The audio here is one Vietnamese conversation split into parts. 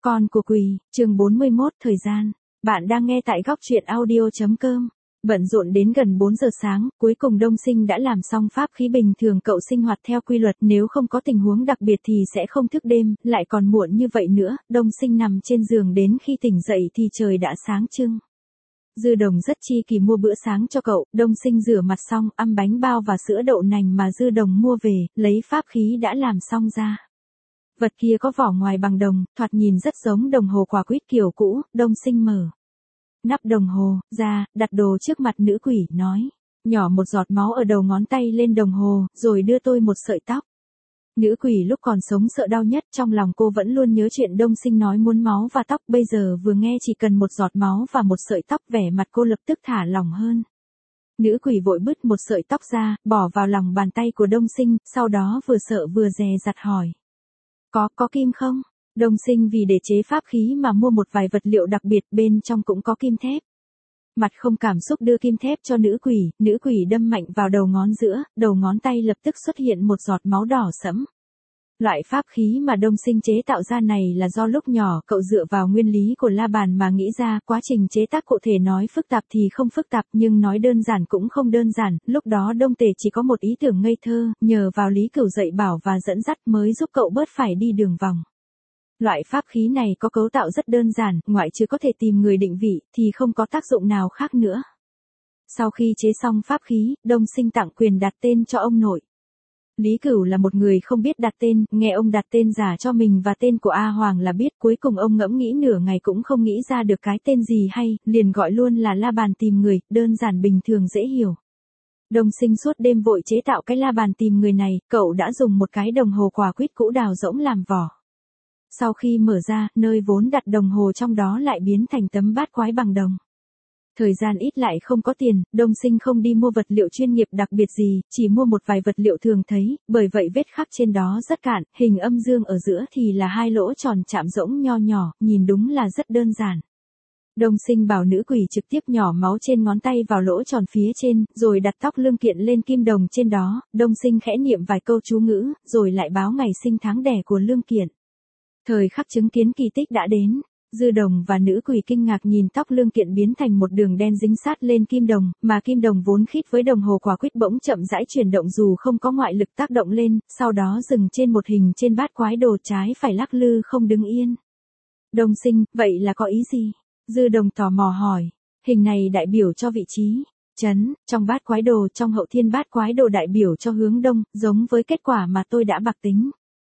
Con của quỷ, chương 41, thời gian. Bạn đang nghe tại góc truyện audio.com. Bận rộn đến gần 4 giờ sáng, cuối cùng Đông Sinh đã làm xong pháp khí bình thường. Cậu sinh hoạt theo quy luật, nếu không có tình huống đặc biệt thì sẽ không thức đêm, lại còn muộn như vậy nữa. Đông Sinh nằm trên giường đến khi tỉnh dậy thì trời đã sáng trưng. Dư Đồng rất chi kỳ mua bữa sáng cho cậu. Đông Sinh rửa mặt xong, ăn bánh bao và sữa đậu nành mà Dư Đồng mua về, lấy pháp khí đã làm xong ra. Vật kia có vỏ ngoài bằng đồng, thoạt nhìn rất giống đồng hồ quả quýt kiểu cũ. Đông Sinh mở nắp đồng hồ ra, đặt đồ trước mặt nữ quỷ, nói: nhỏ một giọt máu ở đầu ngón tay lên đồng hồ, rồi đưa tôi một sợi tóc. Nữ quỷ lúc còn sống sợ đau nhất, trong lòng cô vẫn luôn nhớ chuyện Đông Sinh nói muốn máu và tóc, bây giờ vừa nghe chỉ cần một giọt máu và một sợi tóc, vẻ mặt cô lập tức thả lỏng hơn. Nữ quỷ vội bứt một sợi tóc ra, bỏ vào lòng bàn tay của Đông Sinh, sau đó vừa sợ vừa dè dặt hỏi: Có kim không? Đông Sinh vì để chế pháp khí mà mua một vài vật liệu đặc biệt, bên trong cũng có kim thép. Mặt không cảm xúc đưa kim thép cho nữ quỷ đâm mạnh vào đầu ngón giữa, đầu ngón tay lập tức xuất hiện một giọt máu đỏ sẫm. Loại pháp khí mà Đông Sinh chế tạo ra này là do lúc nhỏ cậu dựa vào nguyên lý của la bàn mà nghĩ ra, quá trình chế tác cụ thể nói phức tạp thì không phức tạp, nhưng nói đơn giản cũng không đơn giản. Lúc đó Đông Tề chỉ có một ý tưởng ngây thơ, nhờ vào Lý Cửu dạy bảo và dẫn dắt mới giúp cậu bớt phải đi đường vòng. Loại pháp khí này có cấu tạo rất đơn giản, ngoại trừ có thể tìm người định vị, thì không có tác dụng nào khác nữa. Sau khi chế xong pháp khí, Đông Sinh tặng quyền đặt tên cho ông nội. Lý Cửu là một người không biết đặt tên, nghe ông đặt tên giả cho mình và tên của A Hoàng là biết, cuối cùng ông ngẫm nghĩ nửa ngày cũng không nghĩ ra được cái tên gì hay, liền gọi luôn là la bàn tìm người, đơn giản bình thường dễ hiểu. Đông Sinh suốt đêm vội chế tạo cái la bàn tìm người này, cậu đã dùng một cái đồng hồ quả quýt cũ đào rỗng làm vỏ. Sau khi mở ra, nơi vốn đặt đồng hồ trong đó lại biến thành tấm bát quái bằng đồng. Thời gian ít lại không có tiền, Đông Sinh không đi mua vật liệu chuyên nghiệp đặc biệt gì, chỉ mua một vài vật liệu thường thấy, bởi vậy vết khắc trên đó rất cạn, hình âm dương ở giữa thì là hai lỗ tròn chạm rỗng nho nhỏ, nhìn đúng là rất đơn giản. Đông Sinh bảo nữ quỷ trực tiếp nhỏ máu trên ngón tay vào lỗ tròn phía trên, rồi đặt tóc lương kiện lên kim đồng trên đó. Đông Sinh khẽ niệm vài câu chú ngữ, rồi lại báo ngày sinh tháng đẻ của lương kiện. Thời khắc chứng kiến kỳ tích đã đến. Dư Đồng và nữ quỷ kinh ngạc nhìn tóc lương kiện biến thành một đường đen dính sát lên kim đồng, mà kim đồng vốn khít với đồng hồ quả quýt bỗng chậm rãi chuyển động dù không có ngoại lực tác động lên, sau đó dừng trên một hình trên bát quái đồ, trái phải lắc lư không đứng yên. Đông Sinh, vậy là có ý gì? Dư Đồng tò mò hỏi. Hình này đại biểu cho vị trí trấn trong bát quái đồ, trong hậu thiên bát quái đồ đại biểu cho hướng đông, giống với kết quả mà tôi đã bạc tính.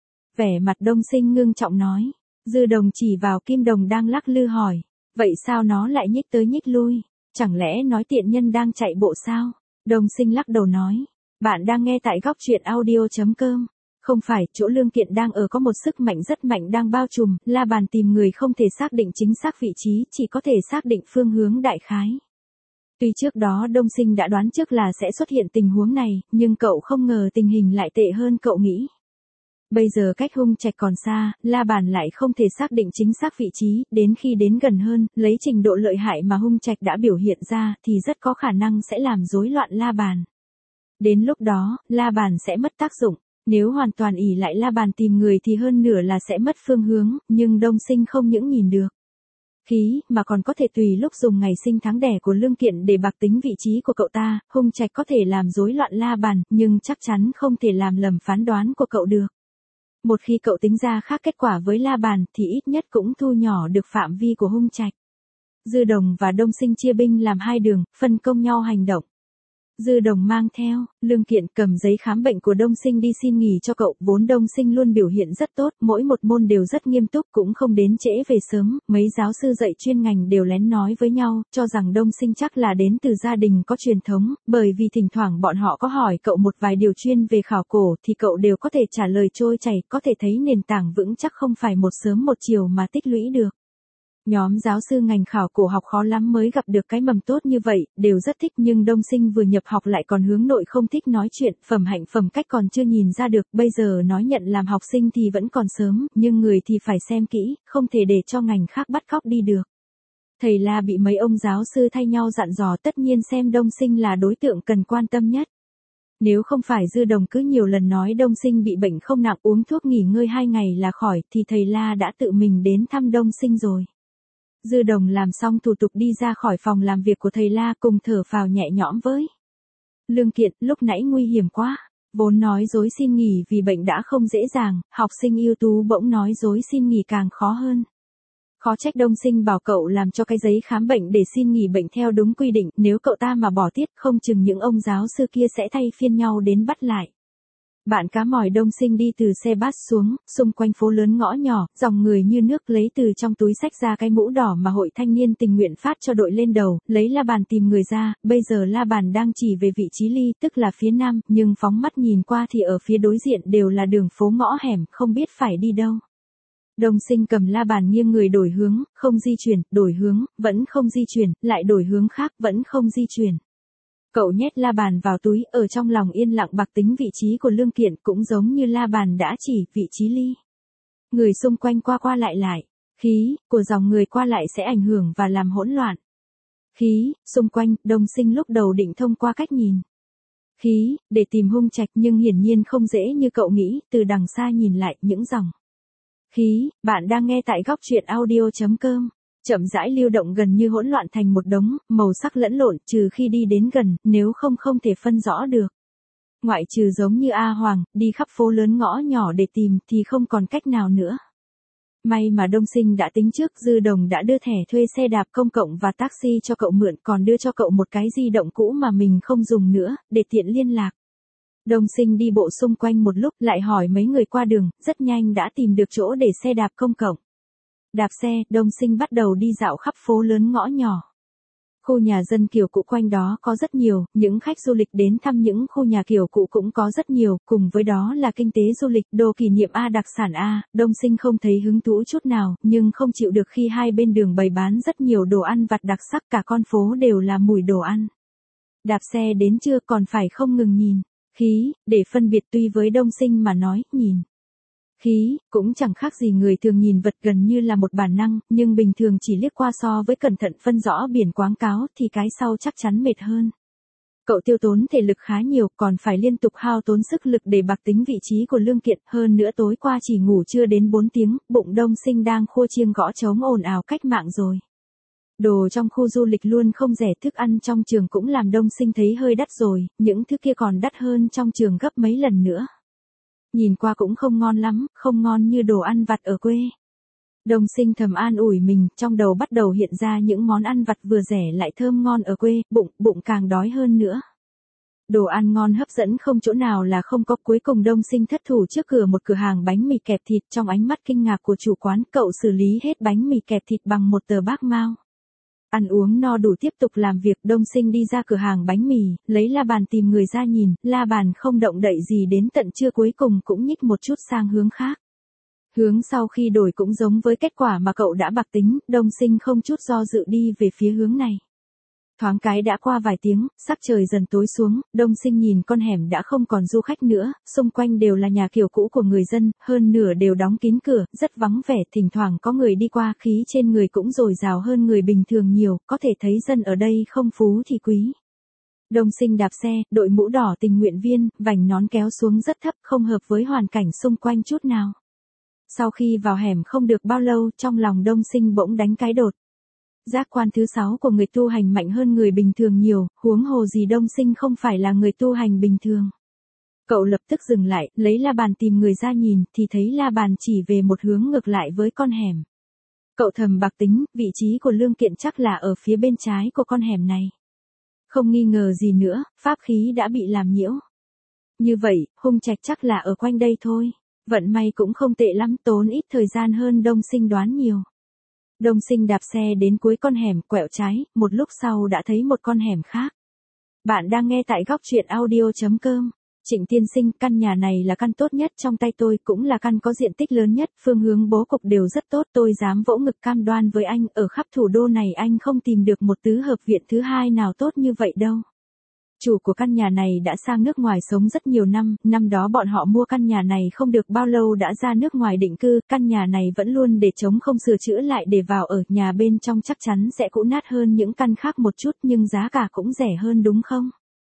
Vẻ mặt Đông Sinh ngưng trọng nói. Dư Đồng chỉ vào kim đồng đang lắc lư hỏi: vậy sao nó lại nhích tới nhích lui? Chẳng lẽ nói tiện nhân đang chạy bộ sao? Đông Sinh lắc đầu nói: bạn đang nghe tại góc truyện audio.com. Không phải, chỗ lương kiện đang ở có một sức mạnh rất mạnh đang bao trùm, la bàn tìm người không thể xác định chính xác vị trí, chỉ có thể xác định phương hướng đại khái. Tuy trước đó Đông Sinh đã đoán trước là sẽ xuất hiện tình huống này, nhưng cậu không ngờ tình hình lại tệ hơn cậu nghĩ. Bây giờ cách Hung Trạch còn xa, la bàn lại không thể xác định chính xác vị trí, đến khi đến gần hơn, lấy trình độ lợi hại mà Hung Trạch đã biểu hiện ra, thì rất có khả năng sẽ làm rối loạn la bàn. Đến lúc đó, la bàn sẽ mất tác dụng, nếu hoàn toàn ỷ lại la bàn tìm người thì hơn nửa là sẽ mất phương hướng, nhưng Đông Sinh không những nhìn được khí, mà còn có thể tùy lúc dùng ngày sinh tháng đẻ của lương kiện để bạc tính vị trí của cậu ta. Hung Trạch có thể làm rối loạn la bàn, nhưng chắc chắn không thể làm lầm phán đoán của cậu được. Một khi cậu tính ra khác kết quả với la bàn thì ít nhất cũng thu nhỏ được phạm vi của Hung Trạch. Dư Đồng và Đông Sinh chia binh làm hai đường, phân công nhau hành động. Dư Đồng mang theo lương kiện, cầm giấy khám bệnh của Đông Sinh đi xin nghỉ cho cậu, vốn Đông Sinh luôn biểu hiện rất tốt, mỗi một môn đều rất nghiêm túc, cũng không đến trễ về sớm, mấy giáo sư dạy chuyên ngành đều lén nói với nhau, cho rằng Đông Sinh chắc là đến từ gia đình có truyền thống, bởi vì thỉnh thoảng bọn họ có hỏi cậu một vài điều chuyên về khảo cổ thì cậu đều có thể trả lời trôi chảy, có thể thấy nền tảng vững chắc không phải một sớm một chiều mà tích lũy được. Nhóm giáo sư ngành khảo cổ học khó lắm mới gặp được cái mầm tốt như vậy, đều rất thích, nhưng Đông Sinh vừa nhập học lại còn hướng nội, không thích nói chuyện, phẩm hạnh phẩm cách còn chưa nhìn ra được, bây giờ nói nhận làm học sinh thì vẫn còn sớm, nhưng người thì phải xem kỹ, không thể để cho ngành khác bắt cóc đi được. Thầy La bị mấy ông giáo sư thay nhau dặn dò, tất nhiên xem Đông Sinh là đối tượng cần quan tâm nhất. Nếu không phải Dư Đồng cứ nhiều lần nói Đông Sinh bị bệnh không nặng, uống thuốc nghỉ ngơi 2 ngày là khỏi, thì thầy La đã tự mình đến thăm Đông Sinh rồi. Dư Đồng làm xong thủ tục đi ra khỏi phòng làm việc của thầy La, cùng thở phào nhẹ nhõm với Lương Kiện, lúc nãy nguy hiểm quá. Vốn nói dối xin nghỉ vì bệnh đã không dễ dàng, học sinh ưu tú bỗng nói dối xin nghỉ càng khó hơn. Khó trách Đông Sinh bảo cậu làm cho cái giấy khám bệnh để xin nghỉ bệnh theo đúng quy định, nếu cậu ta mà bỏ tiết không chừng những ông giáo sư kia sẽ thay phiên nhau đến bắt lại. Bạn cá mòi Đông Sinh đi từ xe bus xuống, xung quanh phố lớn ngõ nhỏ, dòng người như nước, lấy từ trong túi xách ra cái mũ đỏ mà hội thanh niên tình nguyện phát cho đội lên đầu, lấy la bàn tìm người ra, bây giờ la bàn đang chỉ về vị trí ly, tức là phía nam, nhưng phóng mắt nhìn qua thì ở phía đối diện đều là đường phố ngõ hẻm, không biết phải đi đâu. Đông Sinh cầm la bàn nghiêng người đổi hướng, không di chuyển, đổi hướng, vẫn không di chuyển, lại đổi hướng khác, vẫn không di chuyển. Cậu nhét la bàn vào túi, ở trong lòng yên lặng bạc tính vị trí của Lương Kiện, cũng giống như la bàn đã chỉ vị trí ly. Người xung quanh qua qua lại, khí của dòng người qua lại sẽ ảnh hưởng và làm hỗn loạn. Khí, xung quanh, Đông Sinh lúc đầu định thông qua cách nhìn. Khí, để tìm Hung Trạch nhưng hiển nhiên không dễ như cậu nghĩ, từ đằng xa nhìn lại, những dòng khí, bạn đang nghe tại góc truyện audio.com. Chậm rãi lưu động gần như hỗn loạn thành một đống, màu sắc lẫn lộn, trừ khi đi đến gần, nếu không không thể phân rõ được. Ngoại trừ giống như A Hoàng, đi khắp phố lớn ngõ nhỏ để tìm thì không còn cách nào nữa. May mà Đông Sinh đã tính trước, Dư Đồng đã đưa thẻ thuê xe đạp công cộng và taxi cho cậu mượn, còn đưa cho cậu một cái di động cũ mà mình không dùng nữa, để tiện liên lạc. Đông Sinh đi bộ xung quanh một lúc, lại hỏi mấy người qua đường, rất nhanh đã tìm được chỗ để xe đạp công cộng. Đạp xe, Đông Sinh bắt đầu đi dạo khắp phố lớn ngõ nhỏ. Khu nhà dân kiểu cũ quanh đó có rất nhiều, những khách du lịch đến thăm những khu nhà kiểu cũ cũng có rất nhiều, cùng với đó là kinh tế du lịch, đồ kỷ niệm A, đặc sản A. Đông Sinh không thấy hứng thú chút nào, nhưng không chịu được khi hai bên đường bày bán rất nhiều đồ ăn vặt đặc sắc, cả con phố đều là mùi đồ ăn. Đạp xe đến trưa còn phải không ngừng nhìn khí, để phân biệt, tuy với Đông Sinh mà nói, nhìn khí, cũng chẳng khác gì người thường nhìn vật, gần như là một bản năng, nhưng bình thường chỉ liếc qua so với cẩn thận phân rõ biển quảng cáo thì cái sau chắc chắn mệt hơn. Cậu tiêu tốn thể lực khá nhiều, còn phải liên tục hao tốn sức lực để bạc tính vị trí của Lương Kiện, hơn nữa tối qua chỉ ngủ chưa đến 4 tiếng, bụng Đông Sinh đang khua chiêng gõ trống ồn ào cách mạng rồi. Đồ trong khu du lịch luôn không rẻ, thức ăn trong trường cũng làm Đông Sinh thấy hơi đắt rồi, những thứ kia còn đắt hơn trong trường gấp mấy lần nữa. Nhìn qua cũng không ngon lắm, không ngon như đồ ăn vặt ở quê. Đông Sinh thầm an ủi mình, trong đầu bắt đầu hiện ra những món ăn vặt vừa rẻ lại thơm ngon ở quê, bụng càng đói hơn nữa. Đồ ăn ngon hấp dẫn không chỗ nào là không có, cuối cùng Đông Sinh thất thủ trước cửa một cửa hàng bánh mì kẹp thịt, trong ánh mắt kinh ngạc của chủ quán, cậu xử lý hết bánh mì kẹp thịt bằng một tờ bác mao. Ăn uống no đủ tiếp tục làm việc, Đông Sinh đi ra cửa hàng bánh mì, lấy la bàn tìm người ra nhìn, la bàn không động đậy gì đến tận trưa, cuối cùng cũng nhích một chút sang hướng khác. Hướng sau khi đổi cũng giống với kết quả mà cậu đã bạc tính, Đông Sinh không chút do dự đi về phía hướng này. Thoáng cái đã qua vài tiếng, sắc trời dần tối xuống, Đông Sinh nhìn con hẻm đã không còn du khách nữa, xung quanh đều là nhà kiểu cũ của người dân, hơn nửa đều đóng kín cửa, rất vắng vẻ, thỉnh thoảng có người đi qua, khí trên người cũng dồi dào hơn người bình thường nhiều, có thể thấy dân ở đây không phú thì quý. Đông Sinh đạp xe, đội mũ đỏ tình nguyện viên, vành nón kéo xuống rất thấp, không hợp với hoàn cảnh xung quanh chút nào. Sau khi vào hẻm không được bao lâu, trong lòng Đông Sinh bỗng đánh cái đột. Giác quan thứ 6 của người tu hành mạnh hơn người bình thường nhiều, huống hồ gì Đông Sinh không phải là người tu hành bình thường. Cậu lập tức dừng lại, lấy la bàn tìm người ra nhìn, thì thấy la bàn chỉ về một hướng ngược lại với con hẻm. Cậu thầm bạc tính, vị trí của Lương Kiện chắc là ở phía bên trái của con hẻm này. Không nghi ngờ gì nữa, pháp khí đã bị làm nhiễu. Như vậy, Hung Trạch chắc là ở quanh đây thôi. Vận may cũng không tệ lắm, tốn ít thời gian hơn Đông Sinh đoán nhiều. Đông Sinh đạp xe đến cuối con hẻm, quẹo trái, một lúc sau đã thấy một con hẻm khác. Bạn đang nghe tại góc truyện audio.com. Trịnh tiên sinh, căn nhà này là căn tốt nhất trong tay tôi, cũng là căn có diện tích lớn nhất, phương hướng bố cục đều rất tốt, tôi dám vỗ ngực cam đoan với anh, ở khắp thủ đô này anh không tìm được một tứ hợp viện thứ hai nào tốt như vậy đâu. Chủ của căn nhà này đã sang nước ngoài sống rất nhiều năm, năm đó bọn họ mua căn nhà này không được bao lâu đã ra nước ngoài định cư, căn nhà này vẫn luôn để trống không sửa chữa lại để vào ở, nhà bên trong chắc chắn sẽ cũ nát hơn những căn khác một chút nhưng giá cả cũng rẻ hơn đúng không?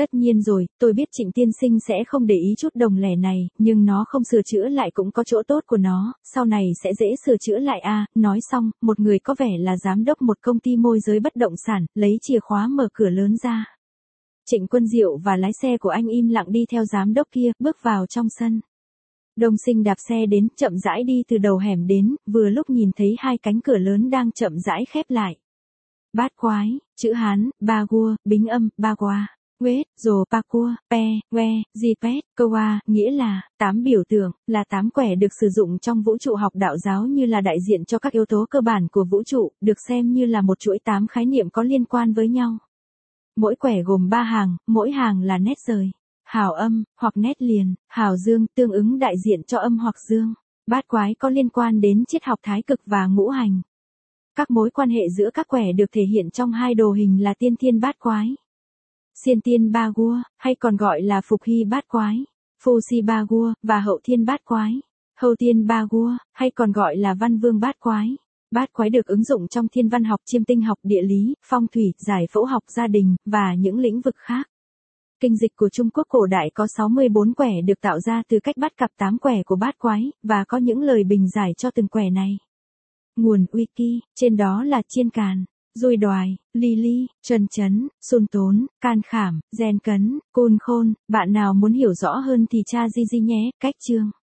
Tất nhiên rồi, tôi biết Trịnh tiên sinh sẽ không để ý chút đồng lẻ này, nhưng nó không sửa chữa lại cũng có chỗ tốt của nó, sau này sẽ dễ sửa chữa lại à. Nói xong, một người có vẻ là giám đốc một công ty môi giới bất động sản, lấy chìa khóa mở cửa lớn ra. Trịnh Quân Diệu và lái xe của anh im lặng đi theo giám đốc kia, bước vào trong sân. Đông Sinh đạp xe đến, chậm rãi đi từ đầu hẻm đến, vừa lúc nhìn thấy hai cánh cửa lớn đang chậm rãi khép lại. Bát quái, chữ Hán, ba gua, bính âm, ba qua. Quết, rồ, pa cua, pe, que, di pet, koa, nghĩa là, 8 biểu tượng, là 8 quẻ được sử dụng trong vũ trụ học đạo giáo như là đại diện cho các yếu tố cơ bản của vũ trụ, được xem như là một chuỗi 8 khái niệm có liên quan với nhau. Mỗi quẻ gồm 3 hàng, mỗi hàng là nét rời, hào âm, hoặc nét liền, hào dương, tương ứng đại diện cho âm hoặc dương. Bát quái có liên quan đến triết học thái cực và ngũ hành. Các mối quan hệ giữa các quẻ được thể hiện trong hai đồ hình là tiên thiên bát quái. Xiên tiên ba gua, hay còn gọi là phục hy bát quái, phu si ba gua, và hậu thiên bát quái, hậu tiên ba gua, hay còn gọi là văn vương bát quái. Bát quái được ứng dụng trong thiên văn học, chiêm tinh học, địa lý, phong thủy, giải phẫu học, gia đình, và những lĩnh vực khác. Kinh dịch của Trung Quốc cổ đại có 64 quẻ được tạo ra từ cách bắt cặp 8 quẻ của bát quái, và có những lời bình giải cho từng quẻ này. Nguồn Wiki, trên đó là chiên càn, dùi đoài, ly ly, trần chấn, xun tốn, can khảm, gen cấn, côn khôn. Bạn nào muốn hiểu rõ hơn thì tra Gigi nhé. Cách chương.